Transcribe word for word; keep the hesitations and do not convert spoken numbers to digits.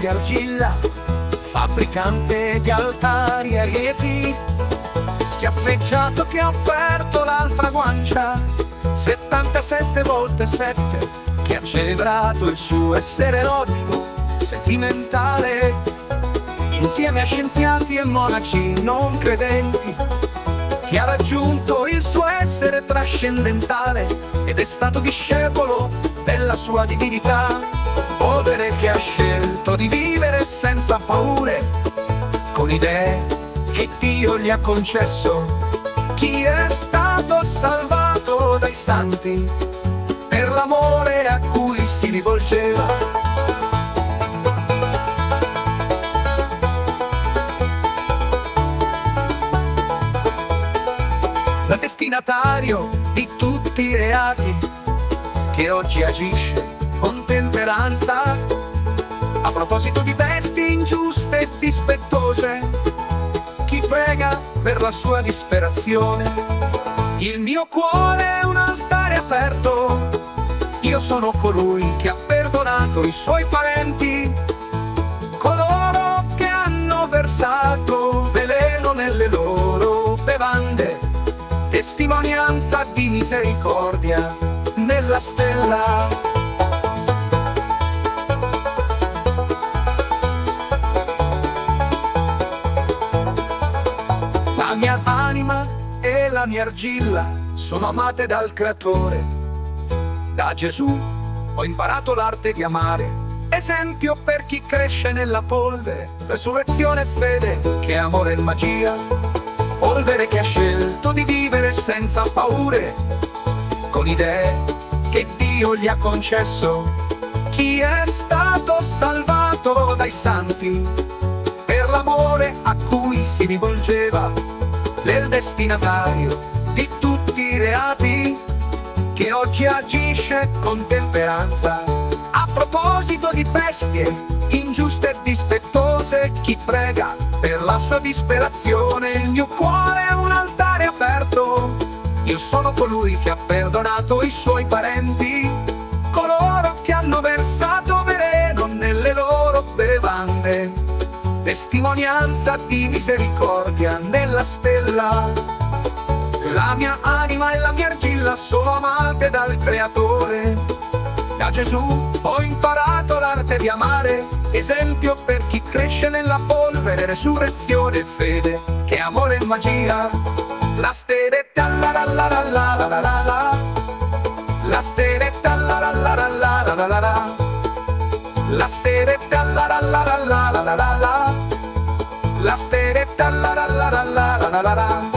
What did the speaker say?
di argilla, fabbricante di altari e lieti, schiaffeggiato che ha offerto l'altra guancia, settantasette volte sette, che ha celebrato il suo essere erotico, sentimentale, insieme a scienziati e monaci non credenti, che ha raggiunto il suo essere trascendentale ed è stato discepolo della sua divinità. Polvere che ha scelto di vivere senza paure, con idee che Dio gli ha concesso. Chi è stato salvato dai santi per l'amore a cui si rivolgeva. La destinatario di tutti i reati, che oggi agisce con temperanza, a proposito di vesti ingiuste e dispettose, chi prega per la sua disperazione. Il mio cuore è un altare aperto, io sono colui che ha perdonato i suoi parenti, coloro che hanno versato veleno nelle loro bevande, testimonianza di misericordia nella stella. La mia anima e la mia argilla sono amate dal Creatore. Da Gesù ho imparato l'arte di amare, esempio per chi cresce nella polvere, resurrezione e fede, che amore e magia. Polvere che ha scelto di vivere senza paure, con idee che Dio gli ha concesso. Chi è stato salvato dai santi per l'amore a cui si rivolgeva, del destinatario di tutti i reati, che oggi agisce con temperanza. A proposito di bestie ingiuste e dispettose, chi prega per la sua disperazione. Il mio cuore è un altare aperto, io sono colui che ha perdonato i suoi parenti, coloro che hanno versato veleno nelle loro bevande, testimonianza di misericordia nella stella. La mia anima e la mia argilla sono amate dal Creatore. Da Gesù ho imparato l'arte di amare, esempio per chi cresce nella polvere, resurrezione e fede, che amore e magia. La steretta la la la la la la la la la, la steretta la la la la la la la la la, la steretta la la la la la la la la la, la steretta la la la la la la la la la.